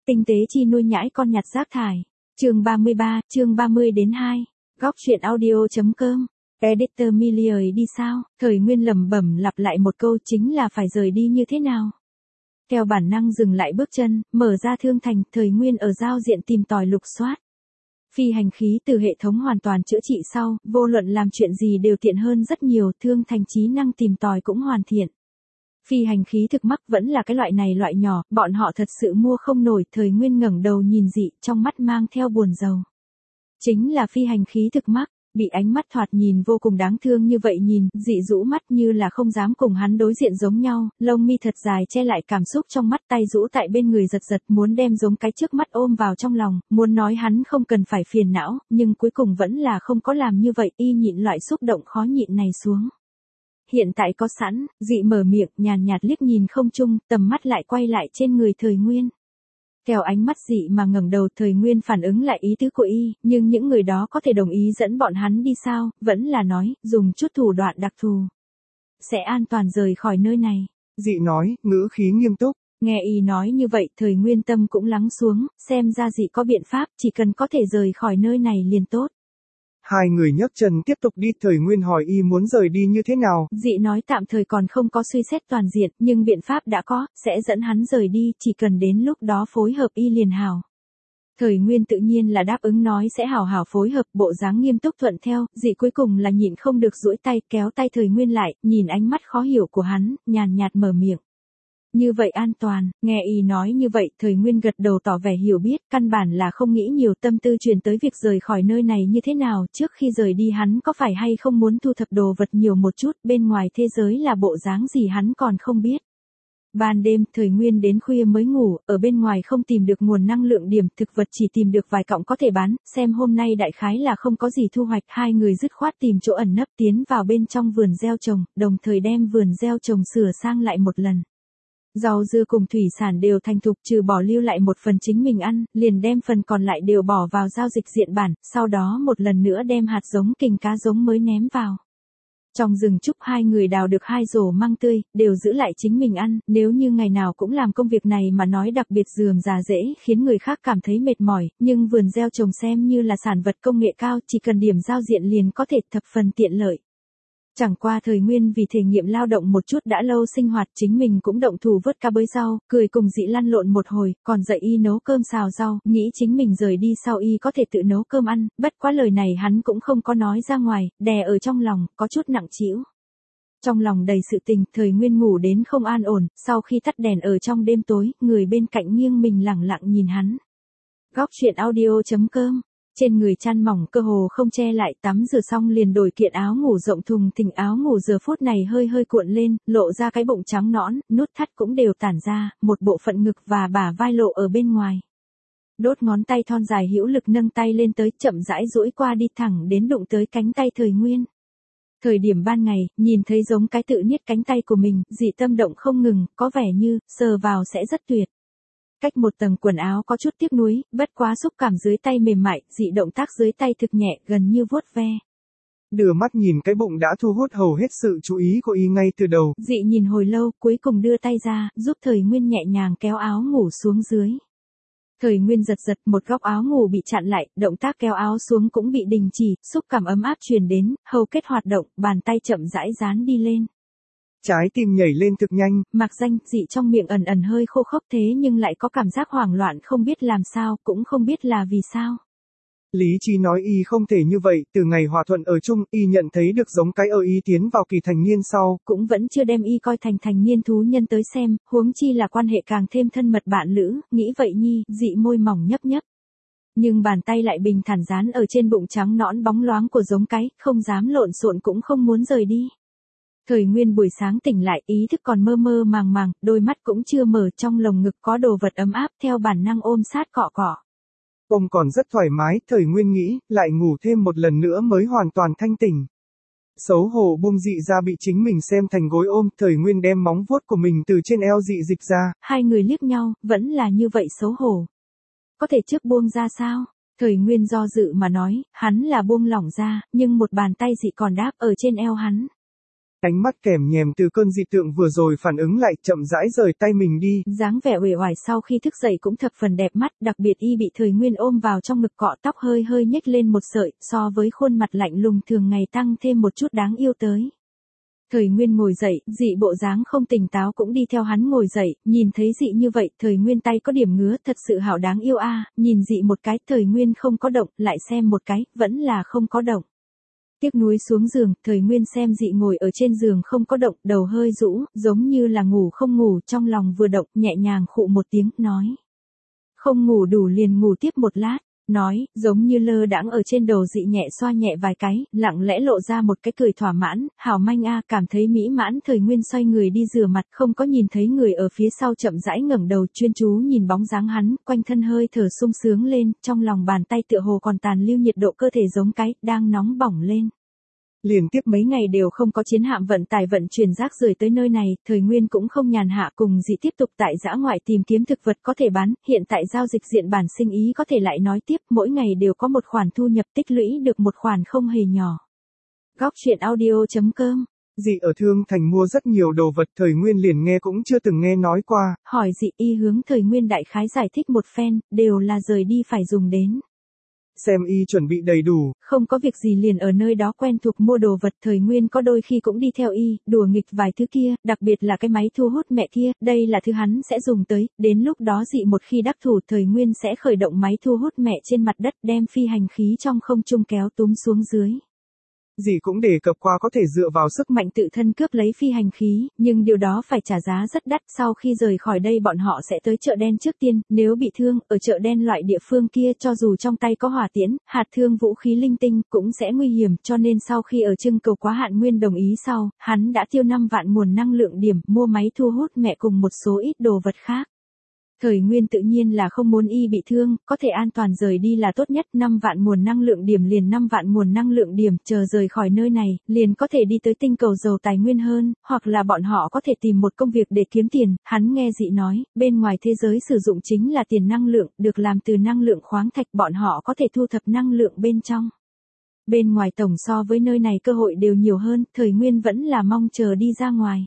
Tinh tế chi nuôi nhãi con nhặt rác thải. Chương 33, chương 30 đến 2. Góc truyện audio.com. Editor Miliary đi sao? Thời Nguyên lẩm bẩm lặp lại một câu, chính là phải rời đi như thế nào? Theo bản năng dừng lại bước chân, mở ra thương thành, Thời Nguyên ở giao diện tìm tòi lục soát. Phi hành khí từ hệ thống hoàn toàn chữa trị sau, vô luận làm chuyện gì đều tiện hơn rất nhiều, thương thành trí năng tìm tòi cũng hoàn thiện. Phi hành khí thực mắc vẫn là cái loại này loại nhỏ, bọn họ thật sự mua không nổi. Thời Nguyên ngẩng đầu nhìn dị, trong mắt mang theo buồn rầu. Chính là phi hành khí thực mắc, bị ánh mắt thoạt nhìn vô cùng đáng thương như vậy nhìn, dị rũ mắt như là không dám cùng hắn đối diện giống nhau, lông mi thật dài che lại cảm xúc trong mắt, tay rũ tại bên người giật giật, muốn đem giống cái trước mắt ôm vào trong lòng, muốn nói hắn không cần phải phiền não, nhưng cuối cùng vẫn là không có làm như vậy, y nhịn loại xúc động khó nhịn này xuống. Hiện tại có sẵn, dị mở miệng, nhàn nhạt liếc nhìn không trung, tầm mắt lại quay lại trên người Thời Nguyên. Theo ánh mắt dị mà ngẩng đầu, Thời Nguyên phản ứng lại ý tứ của y, nhưng những người đó có thể đồng ý dẫn bọn hắn đi sao, vẫn là nói, dùng chút thủ đoạn đặc thù. Sẽ an toàn rời khỏi nơi này. Dị nói, ngữ khí nghiêm túc. Nghe y nói như vậy, Thời Nguyên tâm cũng lắng xuống, xem ra dị có biện pháp, chỉ cần có thể rời khỏi nơi này liền tốt. Hai người nhấc chân tiếp tục đi. Thời Nguyên hỏi y muốn rời đi như thế nào. Dị nói tạm thời còn không có suy xét toàn diện, nhưng biện pháp đã có, sẽ dẫn hắn rời đi, chỉ cần đến lúc đó phối hợp y liền hảo. Thời Nguyên tự nhiên là đáp ứng nói sẽ hảo hảo phối hợp, bộ dáng nghiêm túc thuận theo, dị cuối cùng là nhịn không được duỗi tay kéo tay Thời Nguyên lại, nhìn ánh mắt khó hiểu của hắn, nhàn nhạt mở miệng. Như vậy an toàn, nghe y nói như vậy, Thời Nguyên gật đầu tỏ vẻ hiểu biết, căn bản là không nghĩ nhiều, tâm tư truyền tới việc rời khỏi nơi này như thế nào, trước khi rời đi hắn có phải hay không muốn thu thập đồ vật nhiều một chút, bên ngoài thế giới là bộ dáng gì hắn còn không biết. Ban đêm, Thời Nguyên đến khuya mới ngủ, ở bên ngoài không tìm được nguồn năng lượng điểm, thực vật chỉ tìm được vài cọng có thể bán, xem hôm nay đại khái là không có gì thu hoạch, hai người dứt khoát tìm chỗ ẩn nấp tiến vào bên trong vườn gieo trồng, đồng thời đem vườn gieo trồng sửa sang lại một lần. Rau dưa cùng thủy sản đều thành thục, trừ bỏ lưu lại một phần chính mình ăn, liền đem phần còn lại đều bỏ vào giao dịch diện bản, sau đó một lần nữa đem hạt giống kình cá giống mới ném vào. Trong rừng trúc hai người đào được 2 rổ măng tươi, đều giữ lại chính mình ăn, nếu như ngày nào cũng làm công việc này mà nói đặc biệt rườm rà dễ, khiến người khác cảm thấy mệt mỏi, nhưng vườn gieo trồng xem như là sản vật công nghệ cao, chỉ cần điểm giao diện liền có thể thập phần tiện lợi. Chẳng qua Thời Nguyên vì thể nghiệm lao động một chút đã lâu sinh hoạt, chính mình cũng động thủ vớt cá bới rau, cười cùng dị lăn lộn một hồi, còn dạy y nấu cơm xào rau, nghĩ chính mình rời đi sau y có thể tự nấu cơm ăn, bất quá lời này hắn cũng không có nói ra ngoài, đè ở trong lòng, có chút nặng trĩu. Trong lòng đầy sự tình, Thời Nguyên ngủ đến không an ổn, sau khi tắt đèn ở trong đêm tối, người bên cạnh nghiêng mình lẳng lặng nhìn hắn. Góc truyện audio.com. Trên người chăn mỏng cơ hồ không che lại, tắm rửa xong liền đổi kiện áo ngủ rộng thùng thình, áo ngủ giờ phút này hơi hơi cuộn lên, lộ ra cái bụng trắng nõn, nút thắt cũng đều tản ra, một bộ phận ngực và bả vai lộ ở bên ngoài. Đốt ngón tay thon dài hữu lực nâng tay lên tới, chậm rãi duỗi qua đi thẳng đến đụng tới cánh tay Thời Nguyên. Thời điểm ban ngày, nhìn thấy giống cái tự niết cánh tay của mình, dị tâm động không ngừng, có vẻ như, sờ vào sẽ rất tuyệt. Cách một tầng quần áo có chút tiếc nuối, bất quá xúc cảm dưới tay mềm mại, dị động tác dưới tay thực nhẹ, gần như vuốt ve. Đưa mắt nhìn cái bụng đã thu hút hầu hết sự chú ý của y ngay từ đầu. Dị nhìn hồi lâu, cuối cùng đưa tay ra, giúp Thời Nguyên nhẹ nhàng kéo áo ngủ xuống dưới. Thời Nguyên giật giật, một góc áo ngủ bị chặn lại, động tác kéo áo xuống cũng bị đình chỉ, xúc cảm ấm áp truyền đến, hầu kết hoạt động, bàn tay chậm rãi dán đi lên. Trái tim nhảy lên thực nhanh. Mạc Danh, dị trong miệng ẩn ẩn hơi khô khốc thế nhưng lại có cảm giác hoảng loạn, không biết làm sao, cũng không biết là vì sao. Lý trí nói y không thể như vậy, từ ngày hòa thuận ở chung, y nhận thấy được giống cái ở y tiến vào kỳ thành niên sau. Cũng vẫn chưa đem y coi thành thành niên thú nhân tới xem, huống chi là quan hệ càng thêm thân mật bạn lữ, nghĩ vậy nhi, dị môi mỏng nhấp nhấp. Nhưng bàn tay lại bình thản dán ở trên bụng trắng nõn bóng loáng của giống cái, không dám lộn xộn cũng không muốn rời đi. Thời Nguyên buổi sáng tỉnh lại, ý thức còn mơ mơ màng màng, đôi mắt cũng chưa mở, trong lồng ngực có đồ vật ấm áp, theo bản năng ôm sát cọ cọ. Ông còn rất thoải mái, Thời Nguyên nghĩ, lại ngủ thêm một lần nữa mới hoàn toàn thanh tỉnh. Xấu hổ buông dị ra bị chính mình xem thành gối ôm, Thời Nguyên đem móng vuốt của mình từ trên eo dị dịch ra. Hai người liếc nhau, vẫn là như vậy xấu hổ. Có thể trước buông ra sao? Thời Nguyên do dự mà nói, hắn là buông lỏng ra, nhưng một bàn tay dị còn đáp ở trên eo hắn. Ánh mắt kèm nhèm từ cơn dị tượng vừa rồi phản ứng lại chậm rãi rời tay mình đi. Dáng vẻ uể oải sau khi thức dậy cũng thập phần đẹp mắt, đặc biệt y bị Thời Nguyên ôm vào trong ngực cọ tóc hơi hơi nhếch lên một sợi, so với khuôn mặt lạnh lùng thường ngày tăng thêm một chút đáng yêu tới. Thời Nguyên ngồi dậy, dị bộ dáng không tỉnh táo cũng đi theo hắn ngồi dậy, nhìn thấy dị như vậy, Thời Nguyên tay có điểm ngứa, thật sự hảo đáng yêu a. Nhìn dị một cái, Thời Nguyên không có động, lại xem một cái, vẫn là không có động. Tiếc nuối xuống giường, Thời Nguyên xem dị ngồi ở trên giường không có động, đầu hơi rũ, giống như là ngủ không ngủ, trong lòng vừa động, nhẹ nhàng khụ một tiếng, nói. Không ngủ đủ liền ngủ tiếp một lát, nói, giống như lơ đãng ở trên đầu dị nhẹ xoa nhẹ vài cái, lặng lẽ lộ ra một cái cười thỏa mãn, hảo manh a. Cảm thấy mỹ mãn, Thời Nguyên xoay người đi rửa mặt, không có nhìn thấy người ở phía sau chậm rãi ngẩng đầu chuyên chú nhìn bóng dáng hắn, quanh thân hơi thở sung sướng lên, trong lòng bàn tay tựa hồ còn tàn lưu nhiệt độ cơ thể giống cái, đang nóng bỏng lên. Liên tiếp mấy ngày đều không có chiến hạm vận tải vận chuyển rác rưởi tới nơi này, Thời Nguyên cũng không nhàn hạ cùng dị tiếp tục tại dã ngoại tìm kiếm thực vật có thể bán, hiện tại giao dịch diện bản sinh ý có thể lại nói tiếp, mỗi ngày đều có một khoản thu nhập tích lũy được một khoản không hề nhỏ. Góc truyện audio.com. Dị ở Thương Thành mua rất nhiều đồ vật, Thời Nguyên liền nghe cũng chưa từng nghe nói qua. Hỏi dị y hướng Thời Nguyên đại khái giải thích một phen, đều là rời đi phải dùng đến. Xem y chuẩn bị đầy đủ. Không có việc gì liền ở nơi đó quen thuộc mua đồ vật, Thời Nguyên có đôi khi cũng đi theo y, đùa nghịch vài thứ kia, đặc biệt là cái máy thu hút mẹ kia, đây là thứ hắn sẽ dùng tới, đến lúc đó dị một khi đắc thủ Thời Nguyên sẽ khởi động máy thu hút mẹ trên mặt đất đem phi hành khí trong không trung kéo túm xuống dưới. Dì cũng đề cập qua có thể dựa vào sức mạnh tự thân cướp lấy phi hành khí, nhưng điều đó phải trả giá rất đắt, sau khi rời khỏi đây bọn họ sẽ tới chợ đen trước tiên, nếu bị thương, ở chợ đen loại địa phương kia cho dù trong tay có hỏa tiễn, hạt thương vũ khí linh tinh, cũng sẽ nguy hiểm, cho nên sau khi ở trưng cầu quá hạn Nguyên đồng ý sau, hắn đã tiêu 5 vạn nguồn năng lượng điểm, mua máy thu hút mẹ cùng một số ít đồ vật khác. Thời Nguyên tự nhiên là không muốn y bị thương, có thể an toàn rời đi là tốt nhất, 5 vạn nguồn năng lượng điểm liền 5 vạn nguồn năng lượng điểm, chờ rời khỏi nơi này, liền có thể đi tới tinh cầu giàu tài nguyên hơn, hoặc là bọn họ có thể tìm một công việc để kiếm tiền, hắn nghe dị nói, bên ngoài thế giới sử dụng chính là tiền năng lượng, được làm từ năng lượng khoáng thạch, bọn họ có thể thu thập năng lượng bên trong. Bên ngoài tổng so với nơi này cơ hội đều nhiều hơn, Thời Nguyên vẫn là mong chờ đi ra ngoài.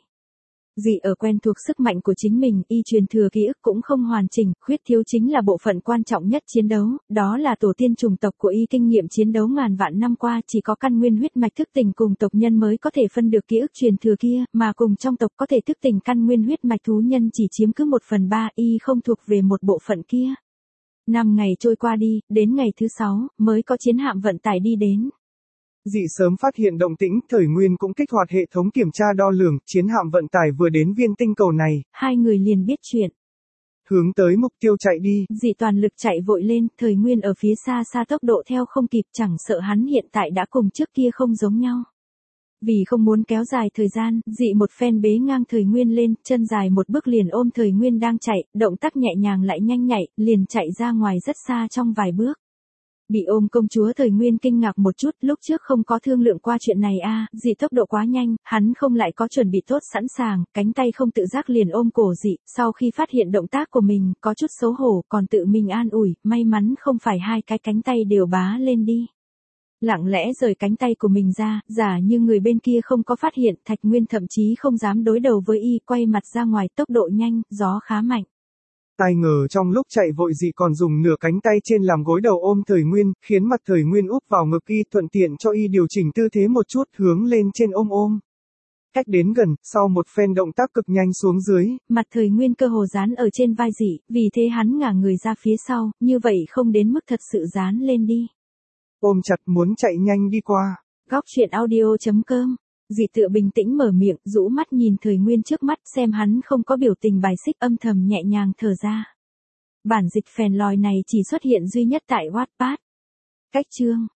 Dị ở quen thuộc sức mạnh của chính mình, y truyền thừa ký ức cũng không hoàn chỉnh, khuyết thiếu chính là bộ phận quan trọng nhất chiến đấu, đó là tổ tiên chủng tộc của y kinh nghiệm chiến đấu ngàn vạn năm qua chỉ có căn nguyên huyết mạch thức tỉnh cùng tộc nhân mới có thể phân được ký ức truyền thừa kia, mà cùng trong tộc có thể thức tỉnh căn nguyên huyết mạch thú nhân chỉ chiếm cứ 1/3, y không thuộc về một bộ phận kia. 5 ngày trôi qua đi, đến ngày thứ 6, mới có chiến hạm vận tải đi đến. Dị sớm phát hiện động tĩnh, Thời Nguyên cũng kích hoạt hệ thống kiểm tra đo lường, chiến hạm vận tải vừa đến viên tinh cầu này. Hai người liền biết chuyện. Hướng tới mục tiêu chạy đi. Dị toàn lực chạy vội lên, Thời Nguyên ở phía xa xa tốc độ theo không kịp, chẳng sợ hắn hiện tại đã cùng trước kia không giống nhau. Vì không muốn kéo dài thời gian, dị một phen bế ngang Thời Nguyên lên, chân dài một bước liền ôm Thời Nguyên đang chạy, động tác nhẹ nhàng lại nhanh nhạy, liền chạy ra ngoài rất xa trong vài bước. Bị ôm công chúa Thời Nguyên kinh ngạc một chút, lúc trước không có thương lượng qua chuyện này a, dị tốc độ quá nhanh, hắn không lại có chuẩn bị tốt sẵn sàng, cánh tay không tự giác liền ôm cổ dị, sau khi phát hiện động tác của mình, có chút xấu hổ, còn tự mình an ủi, may mắn không phải hai cái cánh tay đều bá lên đi. Lặng lẽ rời cánh tay của mình ra, giả như người bên kia không có phát hiện, Thạch Nguyên thậm chí không dám đối đầu với y, quay mặt ra ngoài, tốc độ nhanh, gió khá mạnh. Ai ngờ trong lúc chạy vội dị còn dùng nửa cánh tay trên làm gối đầu ôm Thời Nguyên, khiến mặt Thời Nguyên úp vào ngực y, thuận tiện cho y điều chỉnh tư thế một chút, hướng lên trên ôm. Cách đến gần, sau một phen động tác cực nhanh xuống dưới, mặt Thời Nguyên cơ hồ dán ở trên vai dị, vì thế hắn ngả người ra phía sau, như vậy không đến mức thật sự dán lên đi. Ôm chặt muốn chạy nhanh đi qua. Góc truyện audio.com. Dị tựa bình tĩnh mở miệng, rũ mắt nhìn Thời Nguyên trước mắt, xem hắn không có biểu tình bài xích, âm thầm nhẹ nhàng thở ra. Bản dịch phèn lòi này chỉ xuất hiện duy nhất tại Wattpad. Cách chương